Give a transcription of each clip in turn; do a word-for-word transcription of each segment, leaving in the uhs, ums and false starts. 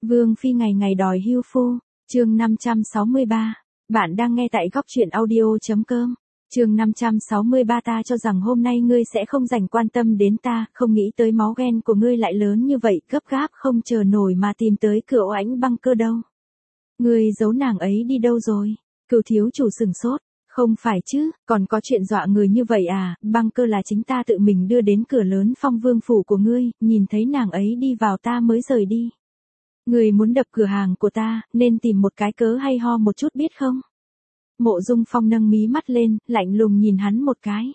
Vương phi ngày ngày đòi hưu phu, chương năm trăm sáu mươi ba. Bạn đang nghe tại góc truyện audio.com. Chương năm trăm sáu mươi ba. Ta cho rằng hôm nay ngươi sẽ không dành quan tâm đến ta, không nghĩ tới máu ghen của ngươi lại lớn như vậy, gấp gáp không chờ nổi mà tìm tới cửa Oánh Băng Cơ đâu. Ngươi giấu nàng ấy đi đâu rồi? Cửu thiếu chủ sừng sốt. Không phải chứ, còn có chuyện dọa người như vậy à? Băng Cơ là chính ta tự mình đưa đến cửa lớn Phong Vương phủ của ngươi, nhìn thấy nàng ấy đi vào ta mới rời đi. Ngươi muốn đập cửa hàng của ta, nên tìm một cái cớ hay ho một chút biết không? Mộ Dung Phong nâng mí mắt lên, lạnh lùng nhìn hắn một cái.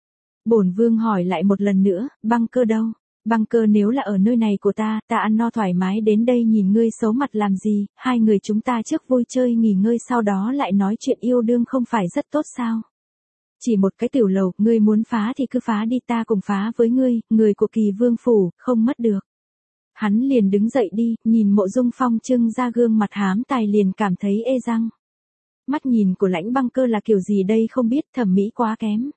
Bổn vương hỏi lại một lần nữa, Băng Cơ đâu? Băng Cơ nếu là ở nơi này của ta, ta ăn no thoải mái đến đây nhìn ngươi xấu mặt làm gì, hai người chúng ta trước vui chơi nghỉ ngơi sau đó lại nói chuyện yêu đương không phải rất tốt sao? Chỉ một cái tiểu lầu, ngươi muốn phá thì cứ phá đi, ta cùng phá với ngươi, người của Kỳ Vương phủ, không mất được. Hắn liền đứng dậy đi, nhìn Mộ Dung Phong trưng ra gương mặt hám tài liền cảm thấy ê răng. Mắt nhìn của Lãnh Băng Cơ là kiểu gì đây không biết, thẩm mỹ quá kém.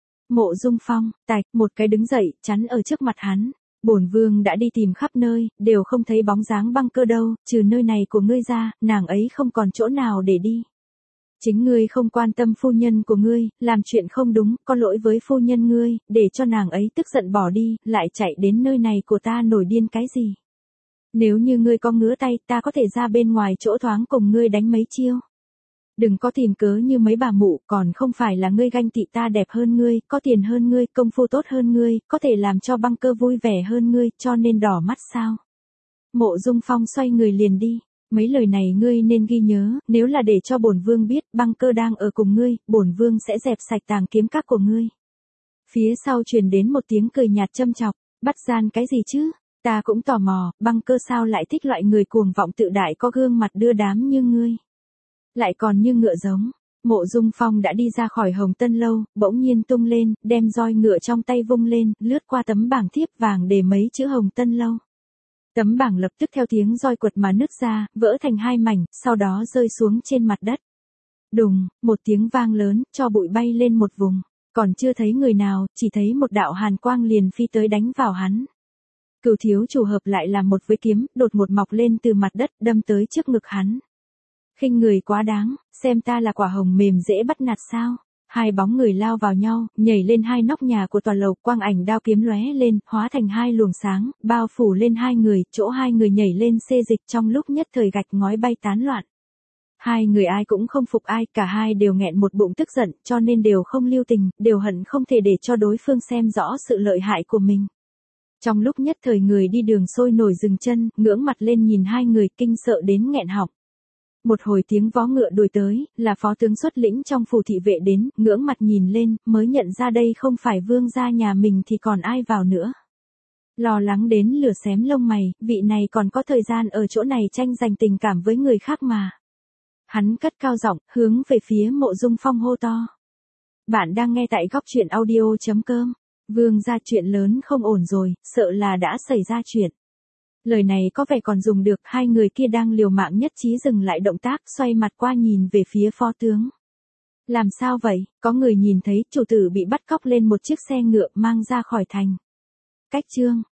Mộ Dung Phong, tạch, một cái đứng dậy, chắn ở trước mặt hắn. Bổn vương đã đi tìm khắp nơi, đều không thấy bóng dáng Băng Cơ đâu, trừ nơi này của ngươi ra, nàng ấy không còn chỗ nào để đi. Chính ngươi không quan tâm phu nhân của ngươi, làm chuyện không đúng, có lỗi với phu nhân ngươi, để cho nàng ấy tức giận bỏ đi, lại chạy đến nơi này của ta nổi điên cái gì. Nếu như ngươi có ngứa tay, ta có thể ra bên ngoài chỗ thoáng cùng ngươi đánh mấy chiêu. Đừng có tìm cớ như mấy bà mụ, còn không phải là ngươi ganh tị ta đẹp hơn ngươi, có tiền hơn ngươi, công phu tốt hơn ngươi, có thể làm cho Băng Cơ vui vẻ hơn ngươi, cho nên đỏ mắt sao. Mộ Dung Phong xoay người liền đi. Mấy lời này ngươi nên ghi nhớ, nếu là để cho bổn vương biết Băng Cơ đang ở cùng ngươi, bổn vương sẽ dẹp sạch tàng kiếm các của ngươi. Phía sau truyền đến một tiếng cười nhạt châm chọc, bắt gian cái gì chứ? Ta cũng tò mò, Băng Cơ sao lại thích loại người cuồng vọng tự đại có gương mặt đưa đám như ngươi. Lại còn như ngựa giống. Mộ Dung Phong đã đi ra khỏi Hồng Tân Lâu, bỗng nhiên tung lên, đem roi ngựa trong tay vung lên, lướt qua tấm bảng thiếp vàng để mấy chữ Hồng Tân Lâu. Tấm bảng lập tức theo tiếng roi quật mà nứt ra, vỡ thành hai mảnh, sau đó rơi xuống trên mặt đất. Đùng, một tiếng vang lớn, cho bụi bay lên một vùng. Còn chưa thấy người nào, chỉ thấy một đạo hàn quang liền phi tới đánh vào hắn. Cửu thiếu chủ hợp lại làm một với kiếm, đột ngột mọc lên từ mặt đất, đâm tới trước ngực hắn. Khinh người quá đáng, xem ta là quả hồng mềm dễ bắt nạt sao? Hai bóng người lao vào nhau, nhảy lên hai nóc nhà của tòa lầu, quang ảnh đao kiếm lóe lên, hóa thành hai luồng sáng, bao phủ lên hai người, chỗ hai người nhảy lên xê dịch trong lúc nhất thời gạch ngói bay tán loạn. Hai người ai cũng không phục ai, cả hai đều nghẹn một bụng tức giận, cho nên đều không lưu tình, đều hận không thể để cho đối phương xem rõ sự lợi hại của mình. Trong lúc nhất thời người đi đường sôi nổi dừng chân, ngưỡng mặt lên nhìn hai người kinh sợ đến nghẹn họng. Một hồi tiếng vó ngựa đuổi tới, là phó tướng xuất lĩnh trong phủ thị vệ đến, ngưỡng mặt nhìn lên, mới nhận ra đây không phải vương gia nhà mình thì còn ai vào nữa. Lo lắng đến lửa xém lông mày, vị này còn có thời gian ở chỗ này tranh giành tình cảm với người khác mà. Hắn cất cao giọng, hướng về phía Mộ Dung Phong hô to. Bạn đang nghe tại góc truyện audio.com. Vương gia chuyện lớn không ổn rồi, sợ là đã xảy ra chuyện. Lời này có vẻ còn dùng được, hai người kia đang liều mạng nhất trí dừng lại động tác, xoay mặt qua nhìn về phía phó tướng. Làm sao vậy? Có người nhìn thấy chủ tử bị bắt cóc lên một chiếc xe ngựa mang ra khỏi thành. Cách chương,